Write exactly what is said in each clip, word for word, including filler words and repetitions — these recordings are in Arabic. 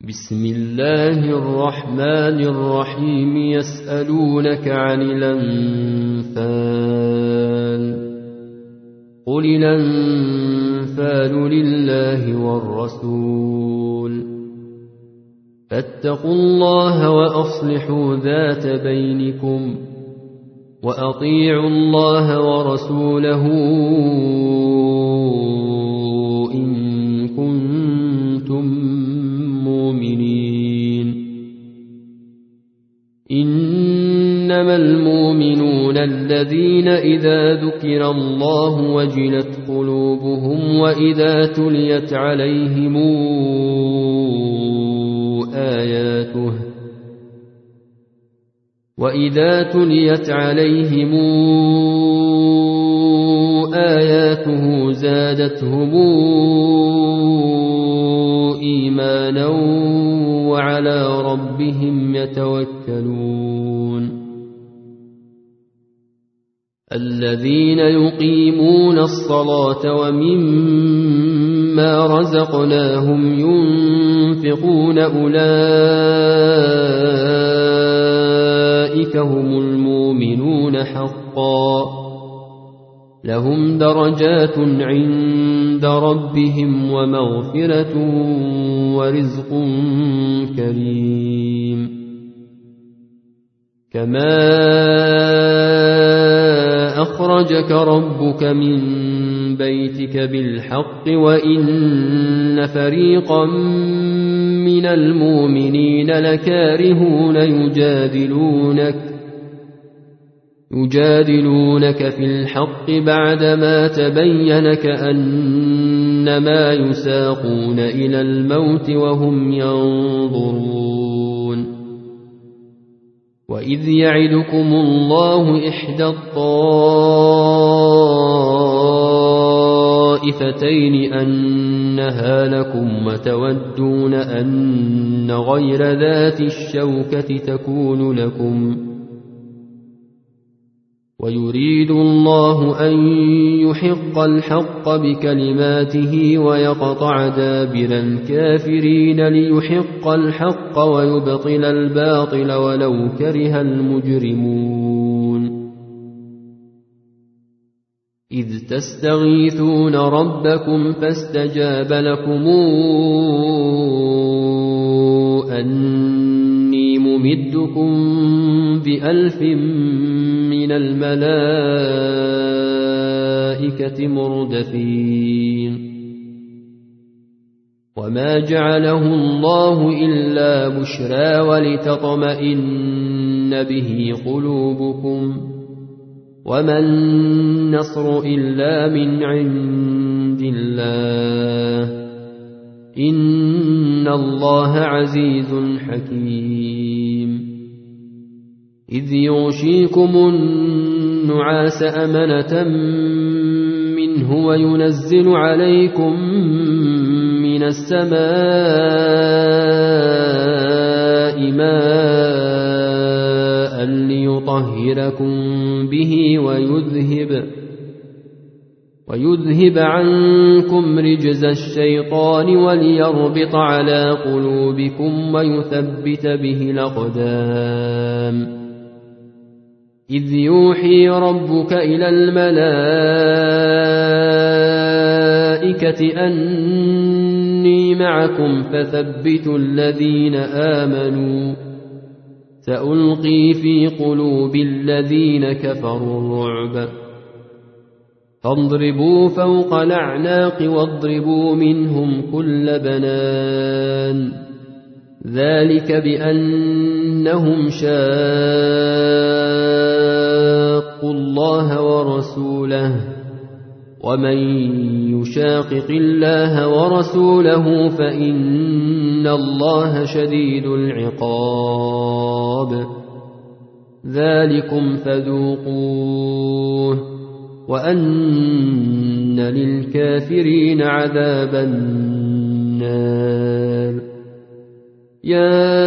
بسم الله الرحمن الرحيم يسألونك عن الأنفال قل الأنفال لله والرسول فاتقوا الله وأصلحوا ذات بينكم وأطيعوا الله ورسوله إن كنتم مؤمنين. إنما المؤمنون الذين إذا ذكر الله وجلت قلوبهم وإذا تليت عليهم آياته وإذا تليت عليهم آياته زادتهم إيمانا وعلى ربهم يتوكلون. الذين يقيمون الصلاة ومما رزقناهم ينفقون أولئك هم المؤمنون حقا لهم درجات عند ربهم ومغفرة ورزق كريم. كما أخرجك ربك من بيتك بالحق وإن فريقا من المؤمنين لكارهون يجادلونك يجادلونك في الحق بعدما تبين كأنما يساقون إلى الموت وهم ينظرون. وإذ يعدكم الله إحدى الطائفتين أنها لكم وتودون أن غير ذات الشوكة تكون لكم ويريد الله أن يحق الحق بكلماته ويقطع دابر الكافرين ليحق الحق ويبطل الباطل ولو كره المجرمون. إذ تستغيثون ربكم فاستجاب لكم أني ممدكم بألف من الملائكة مردفين. وما جعله الله إلا بشرى ولتطمئن به قلوبكم وما النصر إلا من عند الله إن الله عزيز حكيم. إذ يغشيكم النعاس أمنة منه وينزل عليكم من السماء ماء ليطهركم به ويذهب ويذهب عنكم رجز الشيطان وليربط على قلوبكم ويثبت به الأقدام. إذ يوحي ربك إلى الملائكة أني معكم فثبتوا الذين آمنوا سألقي في قلوب الذين كفروا الرعب فاضربوا فوق الأعناق واضربوا منهم كل بنان ذلك بأنهم شاقوا الله ورسوله ومن يشاقق الله ورسوله فإن الله شديد العقاب. ذلكم فذوقوه وأن للكافرين عذاب النار. يا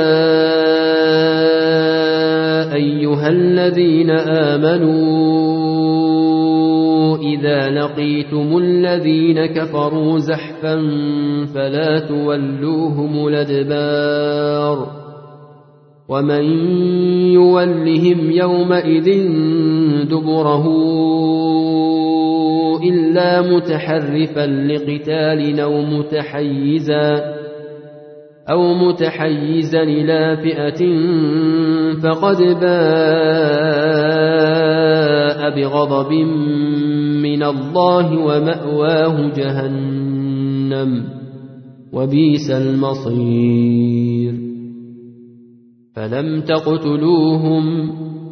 أيها الذين آمنوا إذا لقيتم الذين الذين كفروا زحفا فلا تولوهم الأدبار ومن يولهم يومئذ دبره إلا متحرفا لقتال أو متحيزا أو متحيزا إلى فئة فقد باء بغضب من الله ومأواه جهنم وبئس المصير فلم تقتلوهم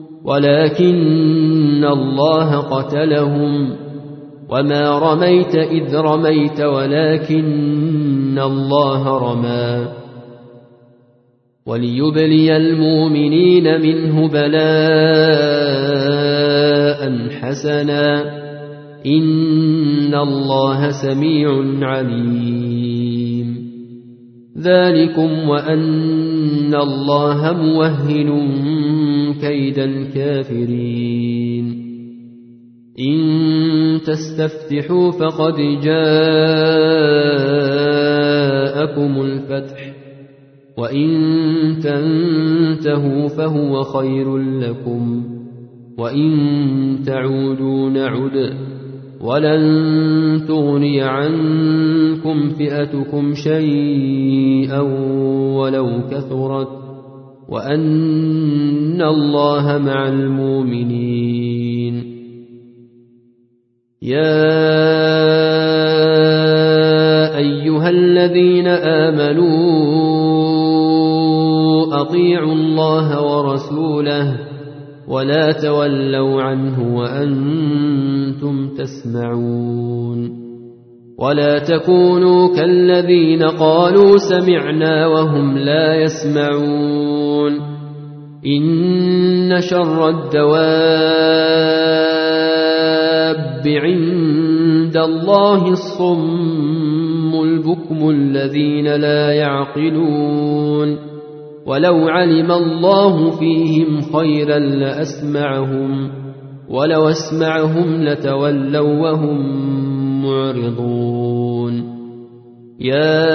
ولكن الله قتلهم وما رميت إذ رميت ولكن الله رمى وليبلي المؤمنين منه بلاء حسنا إن الله سميع عليم ذلكم وأن الله موهن كيد الكافرين إن تستفتحوا فقد جاءكم الفتح وإن تنتهوا فهو خير لكم وإن تعودوا نعد ولن تغني عنكم فئتكم شيئا ولو كثرت وأن الله مع المؤمنين يا أيها الذين آمنوا أطيعوا الله ورسوله ولا تولوا عنه وأنتم تسمعون ولا تكونوا كالذين قالوا سمعنا وهم لا يسمعون إن شر الدواب عند الله الصم البكم الذين لا يعقلون ولو علم الله فيهم خيرا لأسمعهم ولو أسمعهم لتولوا وهم معرضون يا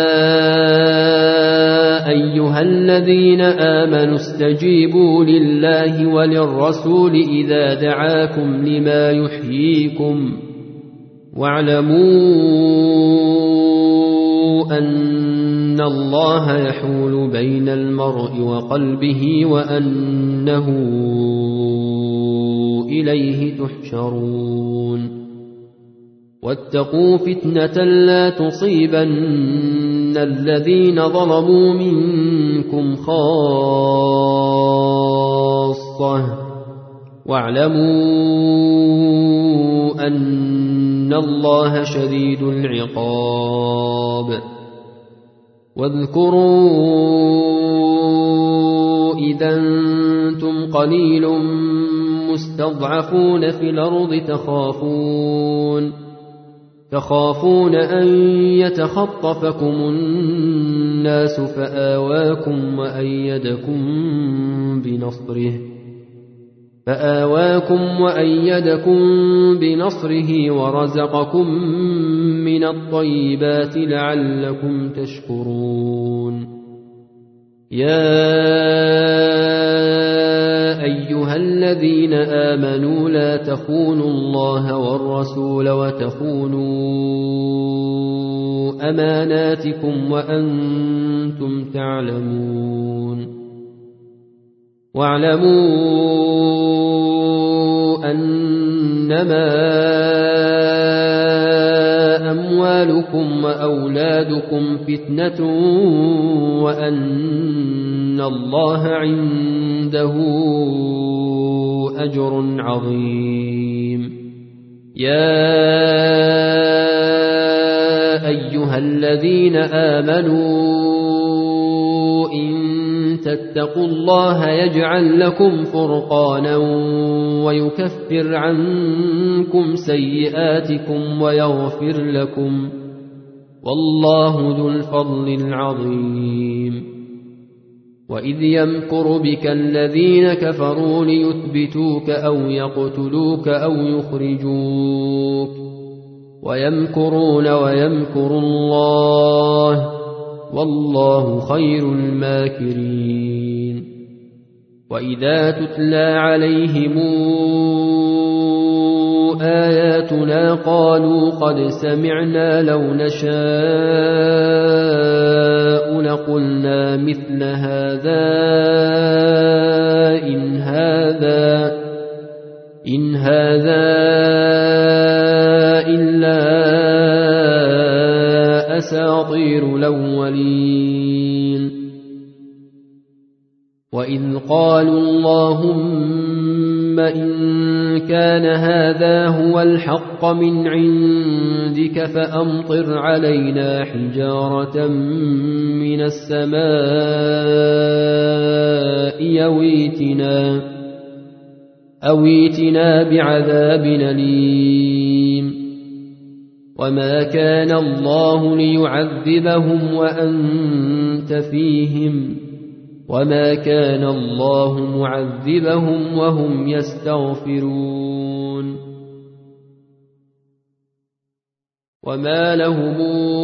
أيها الذين آمنوا استجيبوا لله وللرسول إذا دعاكم لما يحييكم واعلموا أن الله يحول بين المرء وقلبه وأنه إليه تحشرون واتقوا فتنة لا تصيبن الذين ظلموا منكم خاصة واعلموا أن الله شديد العقاب واذكروا إذا أنتم قليل مستضعفون في الأرض تخافون تخافون أن يتخطفكم الناس فآواكم وأيدكم بنصره فآواكم وأيدكم بنصره ورزقكم من الطيبات لعلكم تشكرون يا أيها الذين آمنوا لا تخونوا الله والرسول وتخونوا أماناتكم وأنتم تعلمون واعلموا أنما أموالكم وأولادكم فتنة وأن الله عنده أجر عظيم يا أيها الذين آمنوا إن تتقوا الله يجعل لكم فرقانا ويكفر عنكم سيئاتكم ويغفر لكم والله ذو الفضل العظيم وإذ يمكر بك الذين كفروا ليثبتوك أو يقتلوك أو يخرجوك ويمكرون ويمكر الله والله خير الماكرين. وإذا تتلى عليهم آياتنا قالوا قد سمعنا لو نشاء لقلنا مثل هذا إن هذا إن هذا إلا أساطير الأولين. وإذ قالوا اللهم إن كان هذا هو الحق من عندك فأمطر علينا حجارة من السماء أويتنا أويتنا بعذاب أليم. وما كان الله ليعذبهم وأنت فيهم وما كان الله معذبهم وهم يستغفرون. وما لهم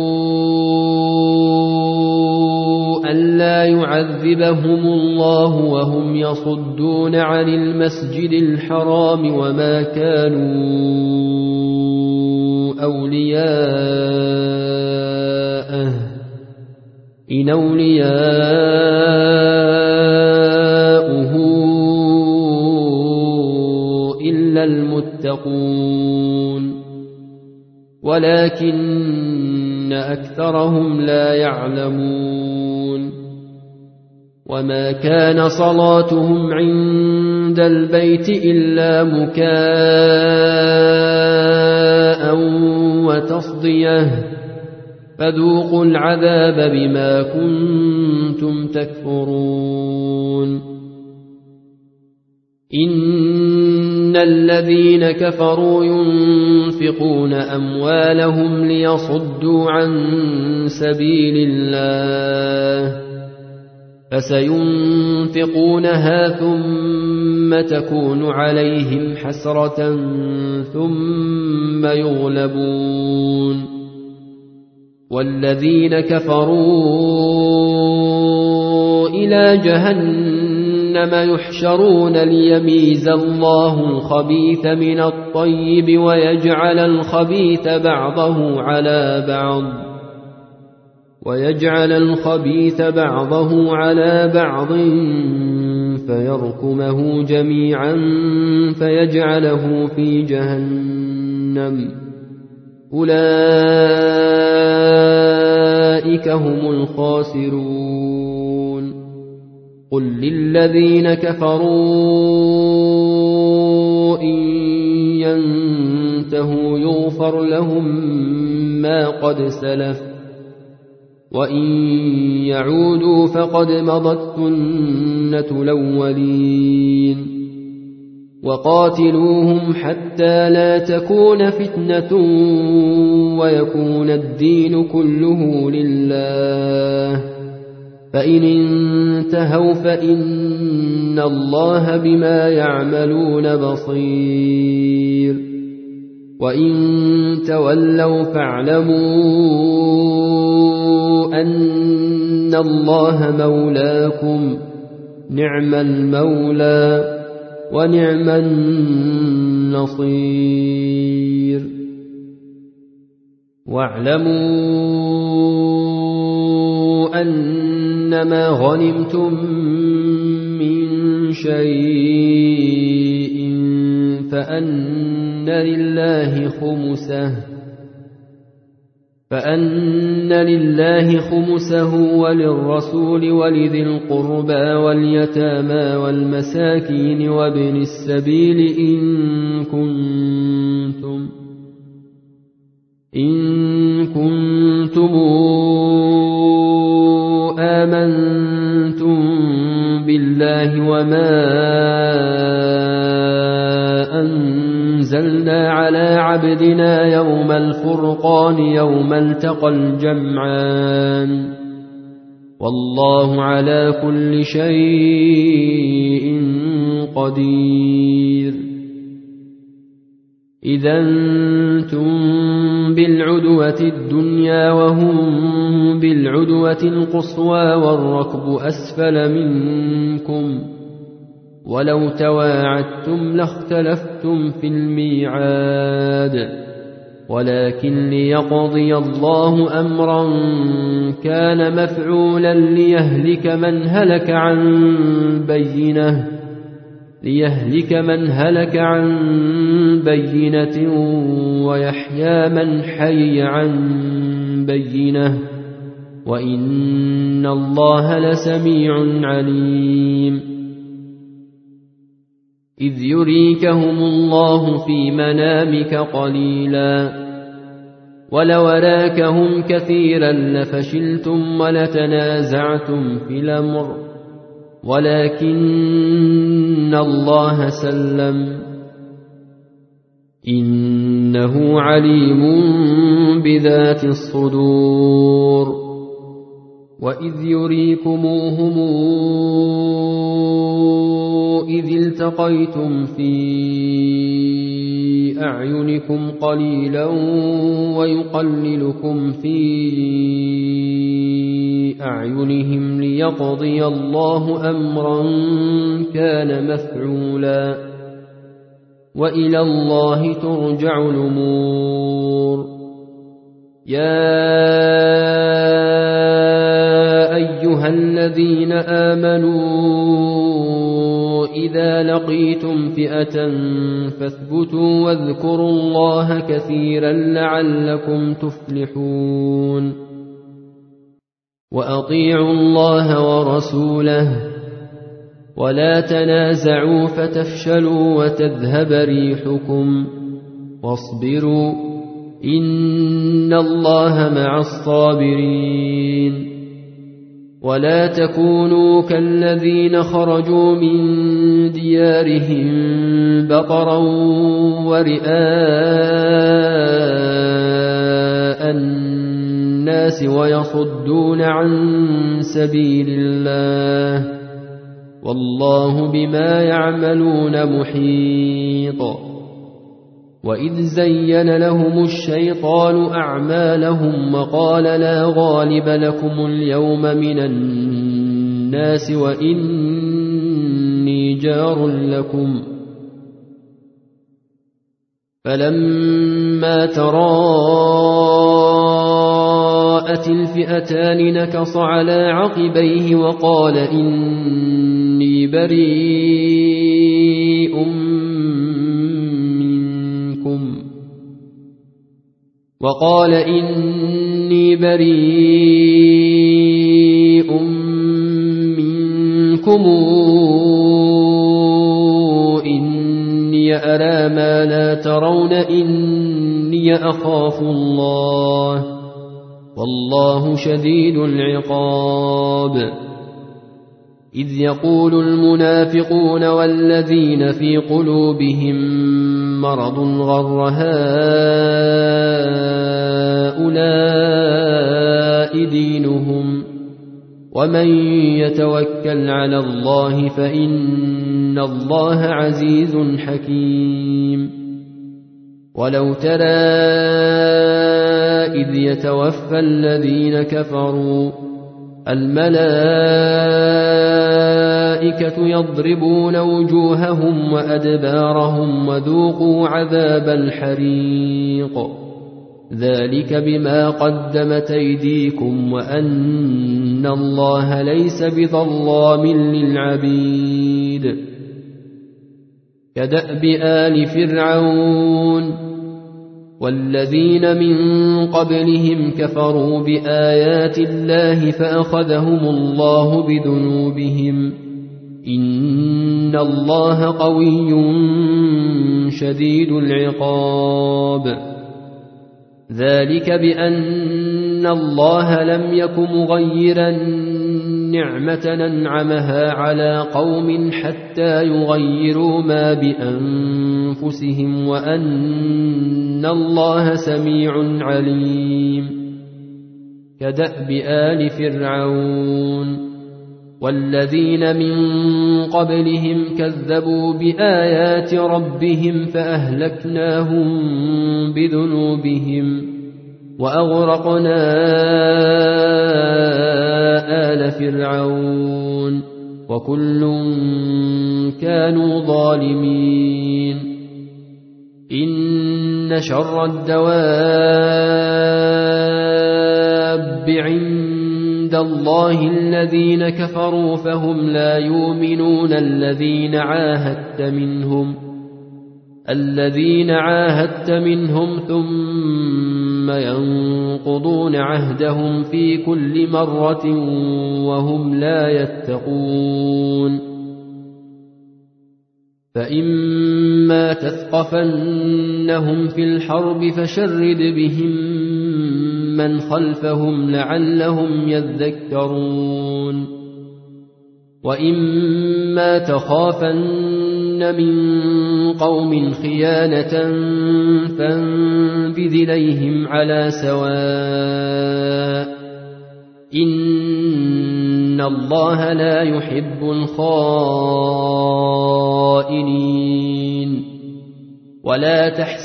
ألا يعذبهم الله وهم يصدون عن المسجد الحرام وما كانوا أولياءه إن أولياؤه إلا المتقون ولكن أكثرهم لا يعلمون. وما كان صلاتهم عند البيت إلا مكاء وتصديه فذوقوا العذاب بما كنتم تكفرون. إن الذين كفروا ينفقون أموالهم ليصدوا عن سبيل الله فسينفقونها ثم تكون عليهم حسرة ثم يغلبون. والذين كفروا إلى جهنم يحشرون ليميز الله الخبيث من الطيب ويجعل الخبيث بعضه على بعض ويجعل الخبيث بعضه على بعض فيركمه جميعا فيجعله في جهنم أولئك هم الخاسرون. قل للذين كفروا إن ينتهوا يغفر لهم ما قد سلف وإن يعودوا فقد مضت سنة الأولين. وقاتلوهم حتى لا تكون فتنة ويكون الدين كله لله فإن انتهوا فإن الله بما يعملون بصير. وإن تولوا فاعلموا أن الله مولاكم نعم المولى ونعم النصير. واعلموا أنما غنمتم من شيء فأن لله خمسه فأن لله خمسه وللرسول ولذي القربى واليتامى والمساكين وابن السبيل إن كنتم إن كنتم آمنتم بالله وما أنزلنا على عبدنا يوم الفرقان يوم التقى الجمعان والله على كل شيء قدير. إذا أنتم بالعدوة الدنيا وهم بالعدوة القصوى والركب أسفل منكم ولو تواعدتم لاختلفتم في الميعاد ولكن ليقضي الله أمرا كان مفعولا ليهلك من هلك عن بينه ليهلك من هلك عن بينة ويحيى من حي عن بينة وإن الله لسميع عليم إذ يريكهم الله في منامك قليلا ولو أراكهم كثيرا لفشلتم ولتنازعتم في الأمر ولكن الله سلم إنه عليم بذات الصدور وإذ يريكموهم إذ التقيتم في أعينكم قليلا ويقللكم في أعينهم ليقضي الله أمرا كان مفعولا وإلى الله ترجع الأمور يا أيها الذين آمنوا إذا لقيتم فئة فاثبتوا واذكروا الله كثيرا لعلكم تفلحون وأطيعوا الله ورسوله ولا تنازعوا فتفشلوا وتذهب ريحكم واصبروا إن الله مع الصابرين ولا تكونوا كالذين خرجوا من ديارهم بطرا ورئاء الناس ويصدون عن سبيل الله والله بما يعملون محيط وإذ زين لهم الشيطان أعمالهم وقال لا غالب لكم اليوم من الناس وإني جار لكم فلما تراءت الفئتان نكص على عقبيه وقال إني بريء وقال إني بريء منكم إني أرى ما لا ترون إني أخاف الله والله شديد العقاب إذ يقول المنافقون والذين في قلوبهم مرض غر هؤلاء دينهم ومن يتوكل على الله فإن الله عزيز حكيم ولو ترى إذ يتوفى الذين كفروا الملائكة يضربون وجوههم وأدبارهم وذوقوا عذاب الحريق ذلك بما قدمت أيديكم وأن الله ليس بظلام للعبيد كدأب آل فرعون والذين من قبلهم كفروا بآيات الله فأخذهم الله بذنوبهم إن الله قوي شديد العقاب ذلك بأن الله لم يك مغيرا نعمة أنعمها على قوم حتى يغيروا ما بأنفسهم وأن الله سميع عليم كدأب آل فرعون والذين من قبلهم كذبوا بآيات ربهم فأهلكناهم بذنوبهم وأغرقنا آل فرعون وكل كانوا ظالمين إن شر الدواب عند الله الذين كفروا فهم لا يؤمنون الذين عاهدت منهم الذين عاهدت منهم ثم ينقضون عهدهم في كل مرة وهم لا يتقون فإما تثقفنهم في الحرب فشرد بهم من خلفهم لعلهم يذكرون وإما تخافن من قوم خيانة فانبذ إليهم على سواء إن الله لا يحب الخائنين ولا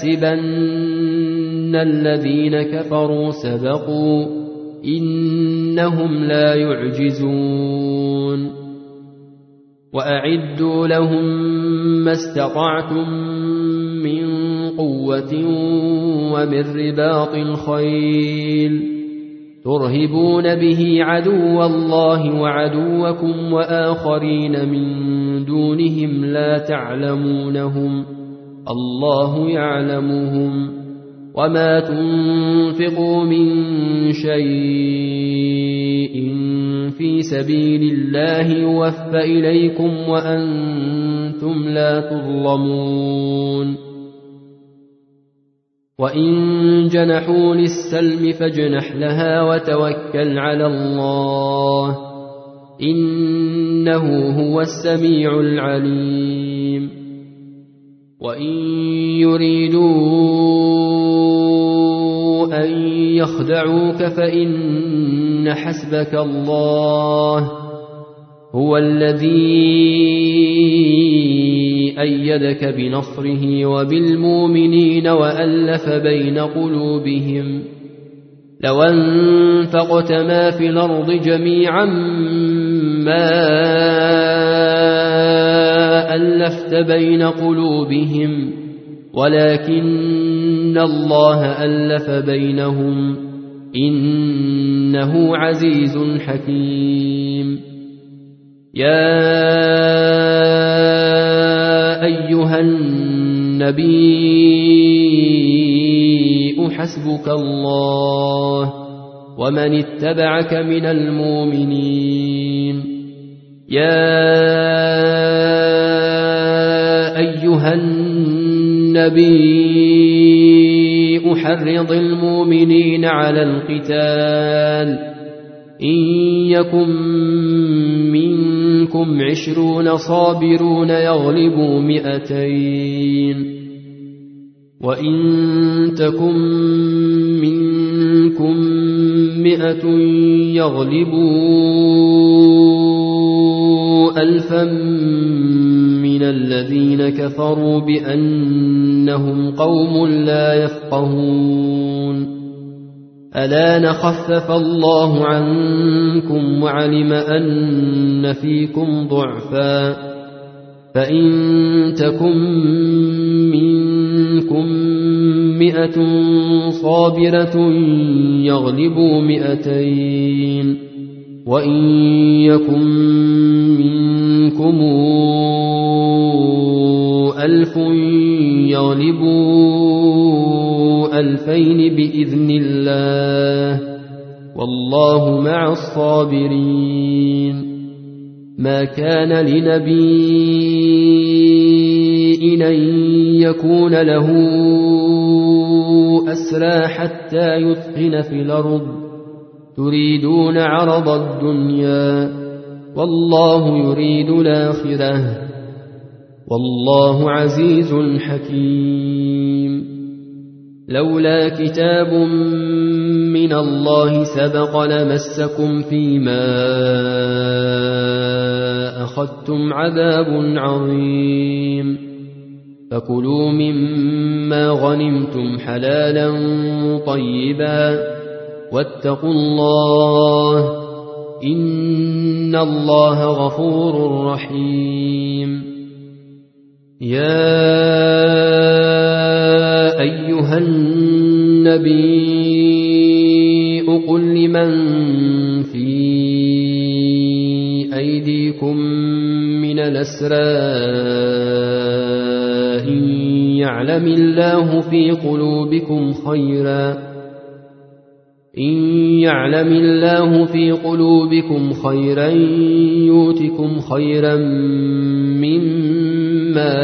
تحسبن الذين كفروا سبقوا إنهم لا يعجزون وأعدوا لهم ما استطعتم من قوة ومن رباط الخيل ترهبون به عدو الله وعدوكم وآخرين من دونهم لا تعلمونهم الله يعلمهم وما تنفقوا من شيء في سبيل الله يوفى إليكم وأنتم لا تظلمون وإن جنحوا للسلم فاجنح لها وتوكل على الله إنه هو السميع العليم وإن يريدوا أن يخدعوك فإن حسبك الله هو الذي أيدك بنصره وبالمؤمنين وألف بين قلوبهم لو أنفقت ما في الأرض جميعا ما ألفت بين قلوبهم ولكن الله ألف بينهم إنه عزيز حكيم يا أيها النبي حسبك الله ومن اتبعك من المؤمنين يا أيها النبي حرض المؤمنين على القتال إن يكن منكم عشرون صابرون يغلبوا مئتين وإن تكن منكم مئة يغلبوا ألفا من الذين كفروا بأنهم قوم لا يفقهون ألا نخفف الله عنكم وعلم أن فيكم ضعفا فإن تكن منكم مئة صابرة يغلبوا مئتين وإن يكن منكم ألف يغلبوا ألفين بإذن الله والله مع الصابرين ما كان لنبي أن يكون له أسرى حتى يثخن في الأرض تريدون عرض الدنيا والله يريد الآخرة والله عزيز حكيم لولا كتاب من الله سبق لمسكم فيما أخذتم عذاب عظيم. فكلوا مما غنمتم حلالا طيبا واتقوا الله إن الله غفور رحيم. يا أيها النبي قل لمن في أيديكم من الأسرى إن يعلم الله في قلوبكم خيرا إن يعلم الله في قلوبكم خيرا يؤتكم خيرا مما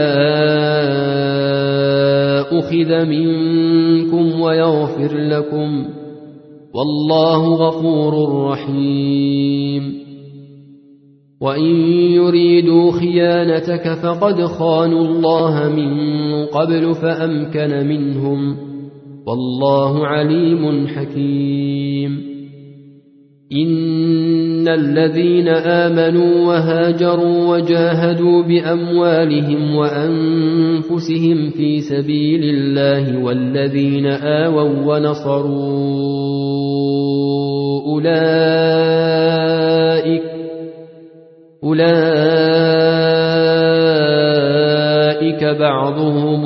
أخذ منكم ويغفر لكم والله غفور رحيم. وإن يريدوا خيانتك فقد خانوا الله من قبل فأمكن منهم والله عليم حكيم. إن الذين آمنوا وهاجروا وجاهدوا بأموالهم وأنفسهم في سبيل الله والذين آووا ونصروا أولئك أولئك بعضهم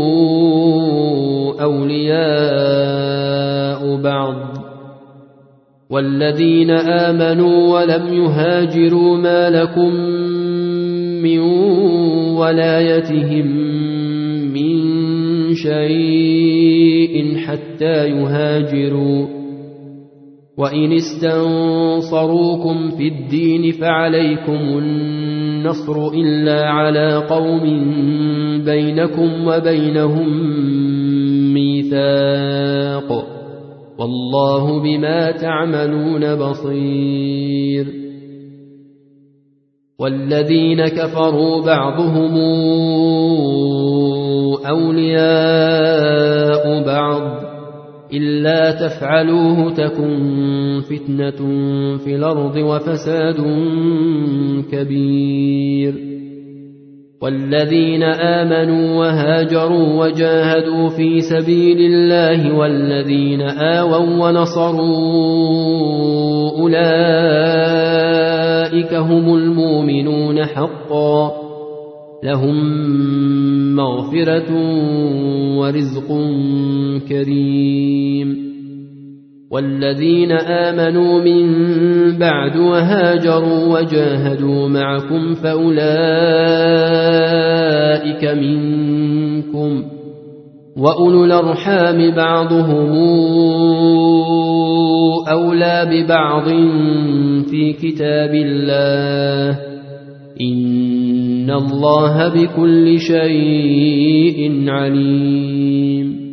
أولياء بعض والذين آمنوا ولم يهاجروا ما لكم من ولايتهم من شيء حتى يهاجروا وإن استنصروكم في الدين فعليكم النصر إلا على قوم بينكم وبينهم ميثاق والله بما تعملون بصير. والذين كفروا بعضهم أولياء بعض إلا تفعلوه تكن فتنة في الأرض وفساد كبير. والذين آمنوا وهاجروا وجاهدوا في سبيل الله والذين آووا ونصروا أولئك هم المؤمنون حقا لهم مغفرة ورزق كريم. والذين آمنوا من بعد وهاجروا وجاهدوا معكم فأولئك منكم وأولو الأرحام بعضهم أولى ببعض في كتاب الله إن الله بكل شيء عليم.